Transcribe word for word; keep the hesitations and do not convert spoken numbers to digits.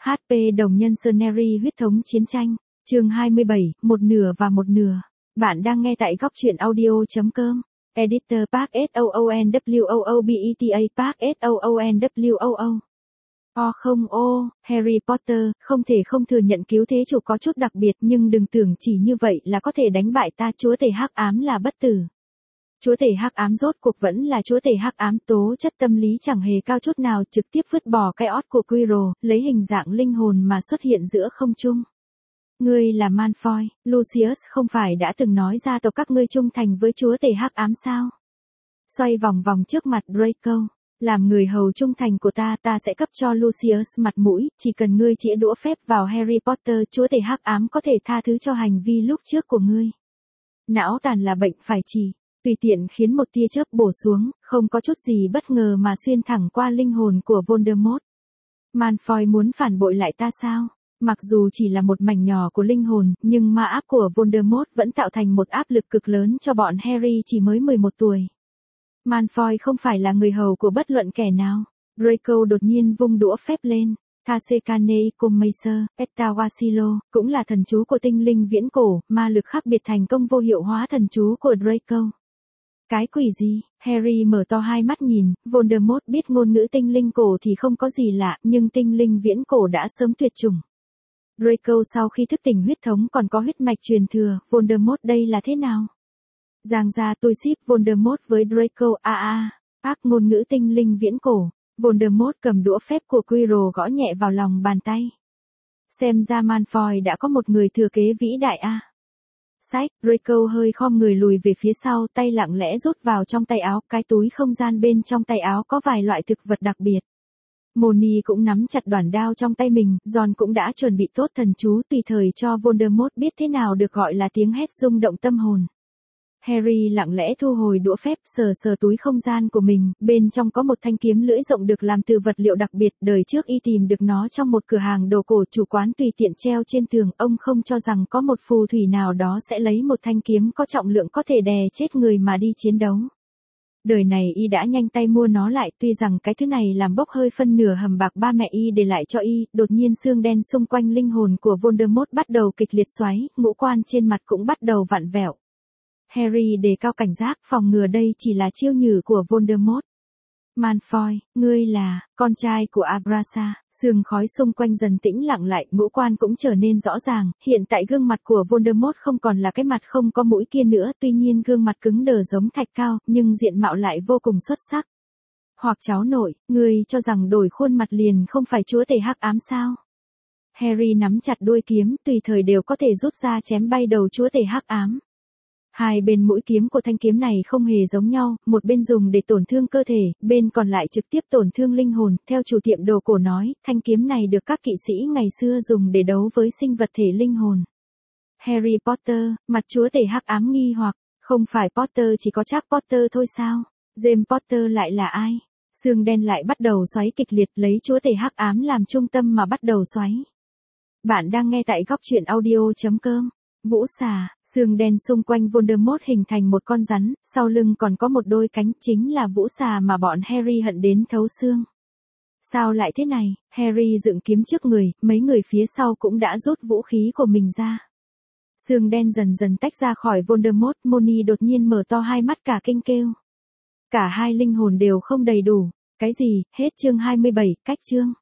hát pê đồng nhân Scenery huyết thống chiến tranh, chương hai mươi bảy, một nửa và một nửa. Bạn đang nghe tại góc truyện audio.com. Editor Park S O O N W O O B E T A Park S O O N W O O. O không ô, Harry Potter, không thể không thừa nhận cứu thế chủ có chút đặc biệt, nhưng đừng tưởng chỉ như vậy là có thể đánh bại ta. Chúa tể hắc ám là bất tử. Chúa tể hắc ám rốt cuộc vẫn là chúa tể hắc ám, tố chất tâm lý chẳng hề cao chút nào, trực tiếp vứt bỏ cái ót của Quirrell, lấy hình dạng linh hồn mà xuất hiện giữa không trung. Ngươi là Malfoy, Lucius không phải đã từng nói ra tộc các ngươi trung thành với chúa tể hắc ám sao? Xoay vòng vòng trước mặt Draco, làm người hầu trung thành của ta, ta sẽ cấp cho Lucius mặt mũi, chỉ cần ngươi chĩa đũa phép vào Harry Potter, chúa tể hắc ám có thể tha thứ cho hành vi lúc trước của ngươi. Não tàn là bệnh phải trị, tùy tiện khiến một tia chớp bổ xuống, không có chút gì bất ngờ mà xuyên thẳng qua linh hồn của Voldemort. Malfoy muốn phản bội lại ta sao? Mặc dù chỉ là một mảnh nhỏ của linh hồn, nhưng ma áp của Voldemort vẫn tạo thành một áp lực cực lớn cho bọn Harry chỉ mới mười một tuổi. Malfoy không phải là người hầu của bất luận kẻ nào. Draco đột nhiên vung đũa phép lên. Thacekane Ikomaser, Etawasilo, cũng là thần chú của tinh linh viễn cổ, ma lực khác biệt thành công vô hiệu hóa thần chú của Draco. Cái quỷ gì? Harry mở to hai mắt nhìn, Voldemort biết ngôn ngữ tinh linh cổ thì không có gì lạ, nhưng tinh linh viễn cổ đã sớm tuyệt chủng. Draco sau khi thức tỉnh huyết thống còn có huyết mạch truyền thừa, Voldemort đây là thế nào? Giang gia tôi ship Voldemort với Draco a a, các ngôn ngữ tinh linh viễn cổ. Voldemort cầm đũa phép của Quirrell gõ nhẹ vào lòng bàn tay. Xem ra Malfoy đã có một người thừa kế vĩ đại a. À. Sách, Draco hơi khom người lùi về phía sau, tay lặng lẽ rút vào trong tay áo, cái túi không gian bên trong tay áo có vài loại thực vật đặc biệt. Moni cũng nắm chặt đoản đao trong tay mình, Ron cũng đã chuẩn bị tốt thần chú tùy thời cho Voldemort biết thế nào được gọi là tiếng hét rung động tâm hồn. Harry lặng lẽ thu hồi đũa phép, sờ sờ túi không gian của mình, bên trong có một thanh kiếm lưỡi rộng được làm từ vật liệu đặc biệt, đời trước y tìm được nó trong một cửa hàng đồ cổ, chủ quán tùy tiện treo trên tường, ông không cho rằng có một phù thủy nào đó sẽ lấy một thanh kiếm có trọng lượng có thể đè chết người mà đi chiến đấu. Đời này y đã nhanh tay mua nó lại, tuy rằng cái thứ này làm bốc hơi phân nửa hầm bạc ba mẹ y để lại cho y. Đột nhiên xương đen xung quanh linh hồn của Voldemort bắt đầu kịch liệt xoáy, ngũ quan trên mặt cũng bắt đầu vặn vẹo. Harry đề cao cảnh giác, phòng ngừa đây chỉ là chiêu nhử của Voldemort. Malfoy, ngươi là con trai của Abrasa. Sương khói xung quanh dần tĩnh lặng lại, ngũ quan cũng trở nên rõ ràng. Hiện tại gương mặt của Voldemort không còn là cái mặt không có mũi kia nữa, tuy nhiên gương mặt cứng đờ giống thạch cao, nhưng diện mạo lại vô cùng xuất sắc. Hoặc cháu nội, ngươi cho rằng đổi khuôn mặt liền không phải chúa tể hắc ám sao? Harry nắm chặt đuôi kiếm, tùy thời đều có thể rút ra chém bay đầu chúa tể hắc ám. Hai bên mũi kiếm của thanh kiếm này không hề giống nhau, một bên dùng để tổn thương cơ thể, bên còn lại trực tiếp tổn thương linh hồn. Theo chủ tiệm đồ cổ nói, thanh kiếm này được các kỵ sĩ ngày xưa dùng để đấu với sinh vật thể linh hồn. Harry Potter, mặt chúa tể hắc ám nghi hoặc, không phải Potter chỉ có chắc Potter thôi sao? James Potter lại là ai? Sương đen lại bắt đầu xoáy kịch liệt, lấy chúa tể hắc ám làm trung tâm mà bắt đầu xoáy. Bạn đang nghe tại góc truyện audio.com. Vũ xà, sương đen xung quanh Voldemort hình thành một con rắn, sau lưng còn có một đôi cánh, chính là vũ xà mà bọn Harry hận đến thấu xương. Sao lại thế này? Harry dựng kiếm trước người, mấy người phía sau cũng đã rút vũ khí của mình ra. Sương đen dần dần tách ra khỏi Voldemort, Moni đột nhiên mở to hai mắt cả kinh kêu. Cả hai linh hồn đều không đầy đủ. Cái gì? Hết chương hai mươi bảy, cách chương.